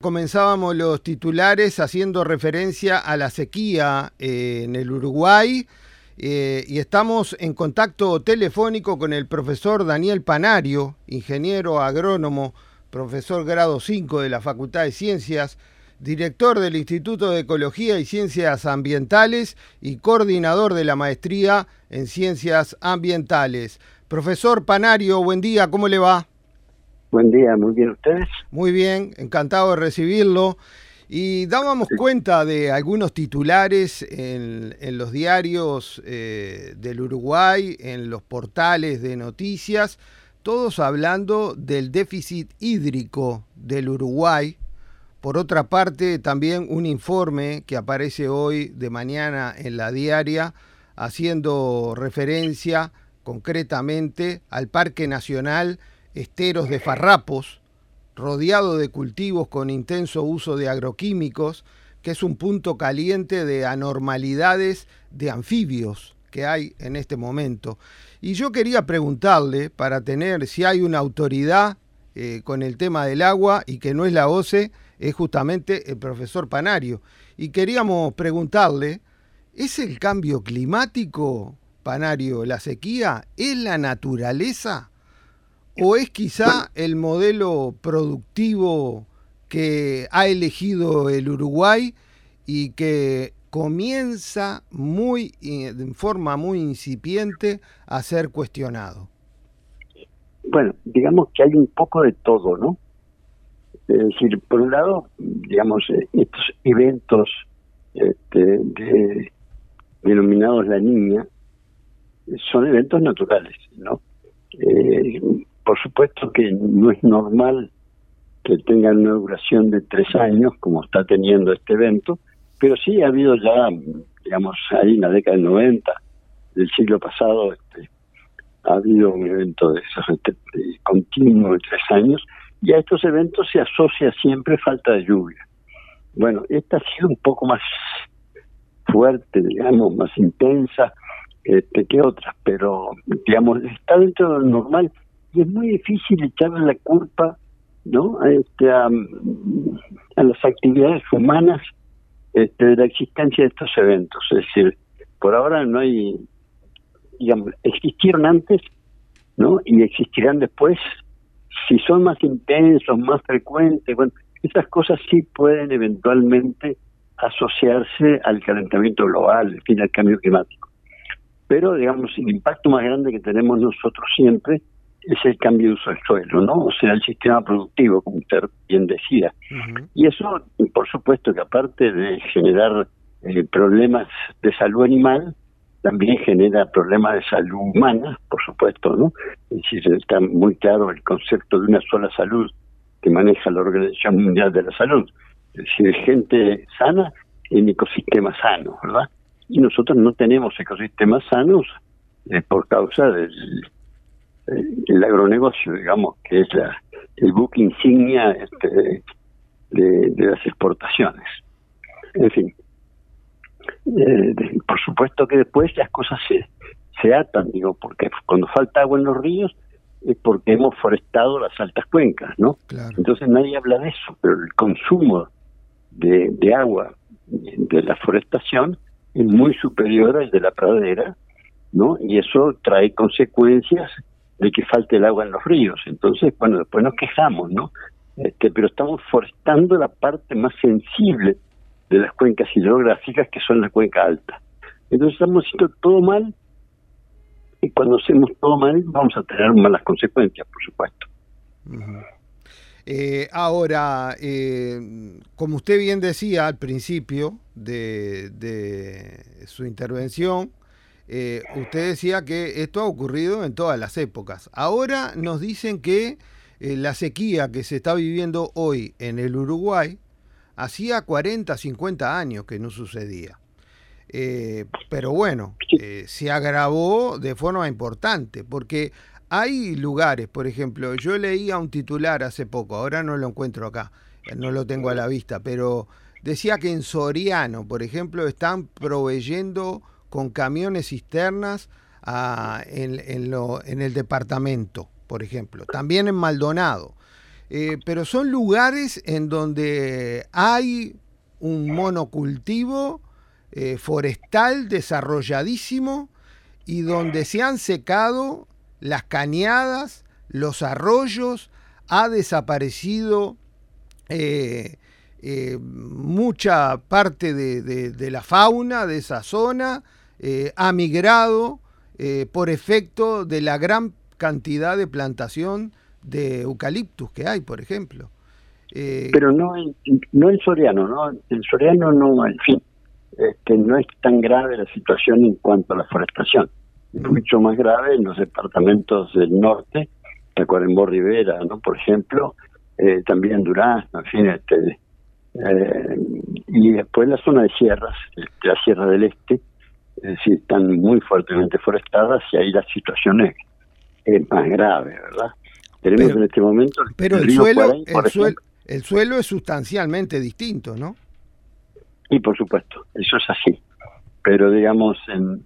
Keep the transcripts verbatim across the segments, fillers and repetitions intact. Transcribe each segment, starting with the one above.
comenzábamos los titulares haciendo referencia a la sequía eh, en el Uruguay eh, y estamos en contacto telefónico con el profesor Daniel Panario, ingeniero agrónomo, profesor grado cinco de la Facultad de Ciencias, director del Instituto de Ecología y Ciencias Ambientales y coordinador de la maestría en Ciencias Ambientales. Profesor Panario, buen día, ¿cómo le va? Buen día, muy bien, ¿ustedes? Muy bien, encantado de recibirlo. Y dábamos sí. cuenta de algunos titulares en, en los diarios eh, del Uruguay, en los portales de noticias, todos hablando del déficit hídrico del Uruguay. Por otra parte, también un informe que aparece hoy de mañana en la diaria, haciendo referencia concretamente al Parque Nacional Esteros de Farrapos, rodeado de cultivos con intenso uso de agroquímicos, que es un punto caliente de anormalidades de anfibios que hay en este momento. Y yo quería preguntarle, para tener si hay una autoridad eh, con el tema del agua y que no es la O C E, es justamente el profesor Panario. Y queríamos preguntarle, ¿es el cambio climático, Panario, la sequía? ¿Es la naturaleza? ¿O es quizá el modelo productivo que ha elegido el Uruguay y que comienza muy, en forma muy incipiente a ser cuestionado? Bueno, digamos que hay un poco de todo, ¿no? Es decir, por un lado, digamos, estos eventos este, de, denominados La Niña son eventos naturales, ¿no? Eh, por supuesto que no es normal que tengan una duración de tres años, como está teniendo este evento, pero sí ha habido ya, digamos, ahí en la década del noventa del siglo pasado, este, ha habido un evento de esos este, de continuo de tres años, y a estos eventos se asocia siempre falta de lluvia. Bueno, esta ha sido un poco más fuerte, digamos, más intensa este, que otras, pero, digamos, está dentro de lo normal. Y es muy difícil echarle la culpa, ¿no?, a, este, a, a las actividades humanas este, de la existencia de estos eventos. Es decir, por ahora no hay, digamos, existieron antes, ¿no?, y existirán después. Si son más intensos, más frecuentes, bueno, esas cosas sí pueden eventualmente asociarse al calentamiento global, en fin, al cambio climático. Pero, digamos, el impacto más grande que tenemos nosotros siempre es el cambio de uso del suelo, ¿no? O sea, el sistema productivo, como usted bien decía. Uh-huh. Y eso, por supuesto, que aparte de generar eh, problemas de salud animal, también genera problemas de salud humana, por supuesto, ¿no? Es decir, está muy claro el concepto de una sola salud que maneja la Organización Mundial de la Salud. Es decir, gente sana en ecosistemas sanos, ¿verdad? Y nosotros no tenemos ecosistemas sanos eh, por causa del el agronegocio, digamos, que es la, el buque insignia este, de, de las exportaciones. En fin, eh, de, por supuesto que después las cosas se, se atan, digo, porque cuando falta agua en los ríos es porque hemos forestado las altas cuencas, ¿no? Claro. Entonces nadie habla de eso, pero el consumo de, de agua de la forestación es muy superior al de la pradera, ¿no? Y eso trae consecuencias de que falte el agua en los ríos. Entonces, bueno, después nos quejamos, ¿no? Este, pero estamos forestando la parte más sensible de las cuencas hidrográficas, que son la cuenca alta. Entonces estamos haciendo todo mal, y cuando hacemos todo mal vamos a tener malas consecuencias, por supuesto. Uh-huh. Eh, ahora, eh, como usted bien decía al principio de, de su intervención, Eh, usted decía que esto ha ocurrido en todas las épocas. Ahora nos dicen que eh, la sequía que se está viviendo hoy en el Uruguay hacía cuarenta, cincuenta años que no sucedía. Eh, pero bueno, eh, se agravó de forma importante, porque hay lugares, por ejemplo, yo leía un titular hace poco, ahora no lo encuentro acá, no lo tengo a la vista, pero decía que en Soriano, por ejemplo, están proveyendo con camiones cisternas a, en, en, lo, en el departamento, por ejemplo. También en Maldonado. eh, pero son lugares en donde hay un monocultivo eh, forestal desarrolladísimo y donde se han secado las cañadas, los arroyos, ha desaparecido eh, eh, mucha parte de, de, de la fauna de esa zona, eh, ha migrado eh, por efecto de la gran cantidad de plantación de eucaliptus que hay, por ejemplo. Eh, Pero no en, no en Soriano, ¿no? En Soriano no, en fin, este, no es tan grave la situación en cuanto a la forestación. Es mucho más grave en los departamentos del norte, Tacuarembó, Rivera, ¿no? Por ejemplo, eh, también Durazno, en fin, este, eh, y después la zona de sierras, este, la Sierra del Este, es decir, están muy fuertemente forestadas y ahí la situación es, es más grave, ¿verdad? Tenemos pero, en este momento el, pero el, el suelo, Cuaray, por el, suelo el suelo es sustancialmente distinto, ¿no? Y por supuesto, eso es así. Pero digamos, en,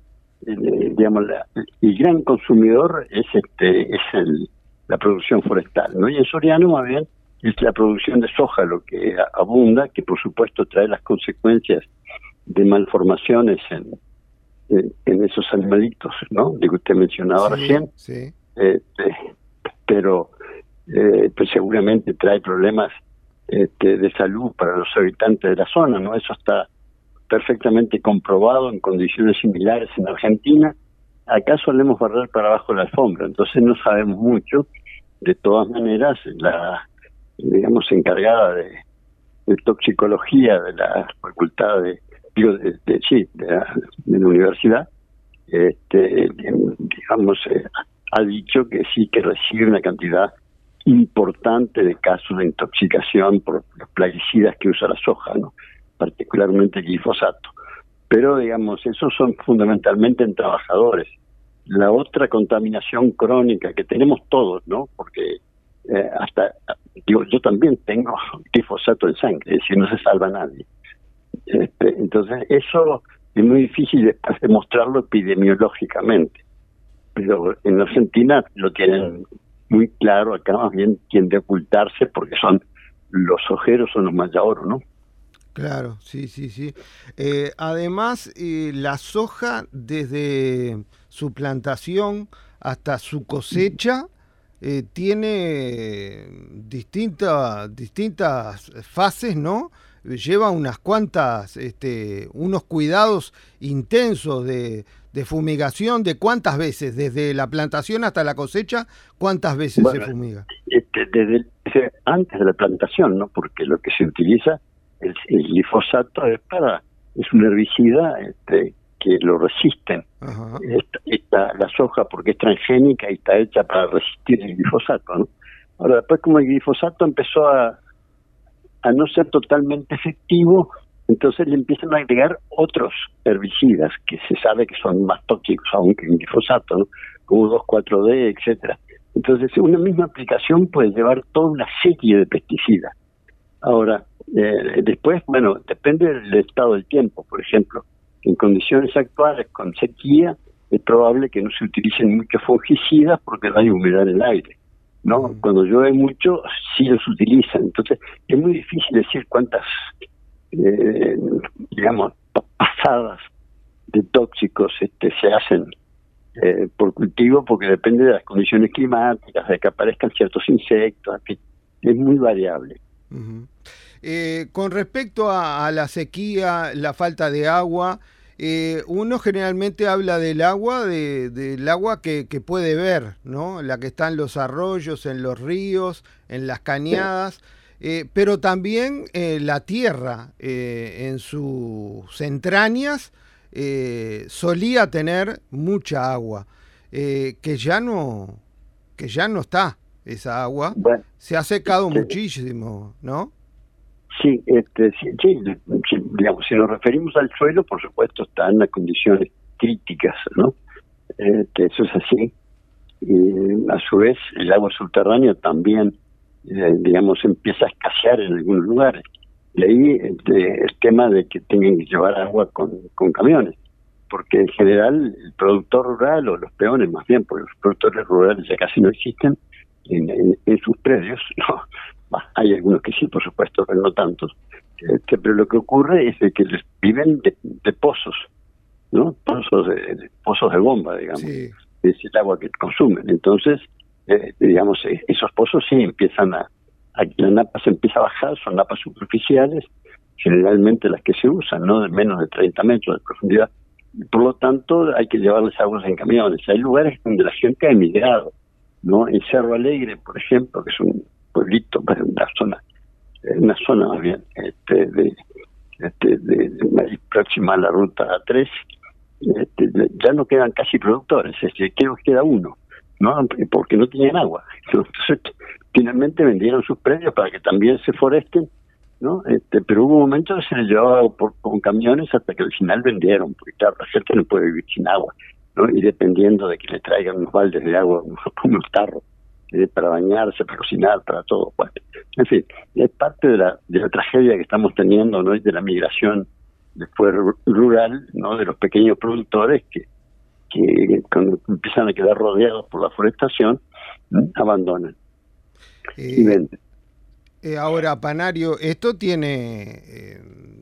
en digamos la, el gran consumidor es este es el, la producción forestal, ¿no? Y en Soriano más bien es la producción de soja lo que abunda, que por supuesto trae las consecuencias de malformaciones en, en, en esos animalitos, ¿no? De que usted mencionaba sí, recién. Sí. Este, pero eh, pues seguramente trae problemas este, de salud para los habitantes de la zona, ¿no? Eso está perfectamente comprobado en condiciones similares en Argentina. Acá solemos barrer para abajo la alfombra, entonces no sabemos mucho. De todas maneras, la digamos encargada de, de toxicología de la facultad de digo de, de sí de la, de la universidad, este, digamos eh, ha dicho que sí que recibe una cantidad importante de casos de intoxicación por los plaguicidas que usa la soja, ¿no? Particularmente el glifosato. Pero, digamos, esos son fundamentalmente en trabajadores. La otra contaminación crónica que tenemos todos, ¿no? Porque eh, hasta, digo, yo también tengo glifosato en sangre, es decir, no se salva a nadie. Este, entonces, eso es muy difícil después demostrarlo epidemiológicamente. Pero en Argentina lo tienen muy claro, acá más bien tiende a ocultarse porque son los ojeros, son los mayaoros, ¿no? Claro, sí, sí, sí. Eh, además, eh, la soja, desde su plantación hasta su cosecha, eh, tiene distintas distintas fases, ¿no? Lleva unas cuantas, este, unos cuidados intensos de, de fumigación. ¿De cuántas veces? Desde la plantación hasta la cosecha, ¿cuántas veces bueno, se fumiga? Este, desde, desde antes de la plantación, ¿no? Porque lo que se utiliza El, el glifosato es para es un herbicida este, que lo resisten. Esta, esta, la soja porque es transgénica y está hecha para resistir el glifosato, ¿no? Ahora después como el glifosato empezó a a no ser totalmente efectivo, entonces le empiezan a agregar otros herbicidas que se sabe que son más tóxicos aún que el glifosato, ¿no? Como dos cuatro D, etcétera. Entonces una misma aplicación puede llevar toda una serie de pesticidas. Ahora, eh, después, bueno, depende del estado del tiempo. Por ejemplo, en condiciones actuales con sequía es probable que no se utilicen muchos fungicidas porque no hay humedad en el aire, ¿no? Uh-huh. Cuando llueve mucho, sí los utilizan. Entonces, es muy difícil decir cuántas, eh, digamos, pasadas de tóxicos este, se hacen eh, por cultivo porque depende de las condiciones climáticas, de que aparezcan ciertos insectos, en fin, es muy variable. Uh-huh. Eh, con respecto a, a la sequía, la falta de agua, eh, uno generalmente habla del agua, de, del agua que, que puede ver, ¿no? La que está en los arroyos, en los ríos, en las cañadas, eh, pero también eh, la tierra eh, en sus entrañas eh, solía tener mucha agua, eh, que ya no, que ya no está. Esa agua bueno, se ha secado este, muchísimo, ¿no? Sí, este, sí, sí, sí, digamos, si nos referimos al suelo, por supuesto está en las condiciones críticas, ¿no? Este, eso es así. Y a su vez, el agua subterránea también, eh, digamos, empieza a escasear en algunos lugares. Leí este, el tema de que tengan que llevar agua con, con camiones, porque en general el productor rural, o los peones más bien, porque los productores rurales ya casi no existen, en, en, en sus predios, no, bah, hay algunos que sí, por supuesto, pero no tantos, este, pero lo que ocurre es de que les viven de, de pozos, ¿no? Pozos de, de, pozos de bomba, digamos, Sí. es el agua que consumen. Entonces, eh, digamos, eh, esos pozos sí empiezan a, a, la napa se empieza a bajar, son napas superficiales, generalmente las que se usan, ¿no? De menos de treinta metros de profundidad. Por lo tanto, hay que llevarles aguas en camiones. Hay lugares donde la gente ha emigrado, ¿no? En Cerro Alegre, por ejemplo, que es un pueblito, una zona, una zona más bien, este, de, este, de, de próxima a la ruta A tres, este, ya no quedan casi productores, es decir, creo que queda uno, ¿no? Porque no tenían agua. Entonces, finalmente vendieron sus predios para que también se foresten, ¿no? Este, pero hubo un momento que se les llevaba por, con camiones hasta que al final vendieron, porque claro, la gente no puede vivir sin agua, ¿no? Y dependiendo de que le traigan unos baldes de agua, unos tarros, eh, para bañarse, para cocinar, para todo. Bueno, en fin, es parte de la, de la tragedia que estamos teniendo, ¿no? Y de la migración después rural, ¿no? De los pequeños productores que, que cuando empiezan a quedar rodeados por la forestación, ¿no? Abandonan Eh, y venden. Eh, ahora, Panario, esto tiene, eh,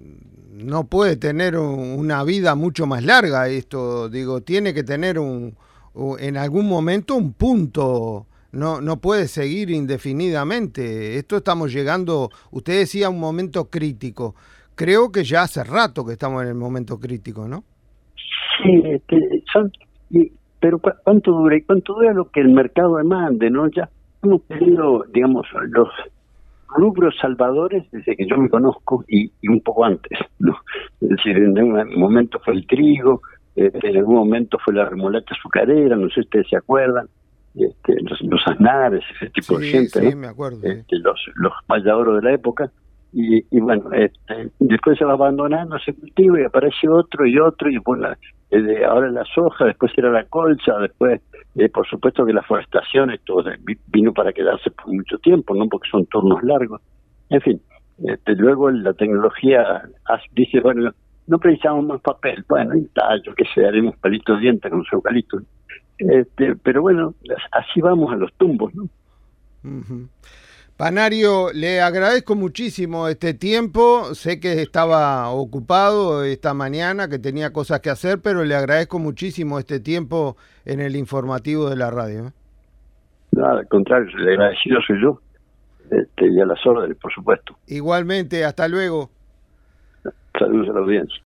no puede tener un, una vida mucho más larga, esto, digo, tiene que tener un, un en algún momento un punto, no, no puede seguir indefinidamente. Esto estamos llegando, usted decía un momento crítico, creo que ya hace rato que estamos en el momento crítico, ¿no? Sí, este, son, y, pero cu ¿cuánto dura? ¿Y cuánto dura lo que el mercado demande, no? Ya hemos tenido, digamos, los rubros salvadores desde que yo me conozco y, y un poco antes, ¿no? Es decir, en un momento fue el trigo, eh, en algún momento fue la remolacha azucarera, no sé si ustedes se acuerdan, este, los, los aznares, ese tipo Sí, de gente, sí, ¿no? me acuerdo. Este, sí. Los, los mayadoros de la época, y, y bueno, este, después se va abandonando ese cultivo y aparece otro y otro, y bueno, eh, ahora la soja, después era la colza, después, eh, por supuesto que la forestación, esto vino para quedarse por mucho tiempo, ¿no? Porque son turnos largos. En fin, este, luego la tecnología dice, bueno, no precisamos más papel, bueno, y está, yo que sé, haremos palitos de dientes con los eucaliptos. Este, pero bueno, así vamos a los tumbos, ¿no? Uh-huh. Panario, le agradezco muchísimo este tiempo, sé que estaba ocupado esta mañana, que tenía cosas que hacer, pero le agradezco muchísimo este tiempo en el informativo de la radio. Nada, al contrario, el agradecido soy yo, este, y a las órdenes, por supuesto. Igualmente, hasta luego. Saludos a la audiencia.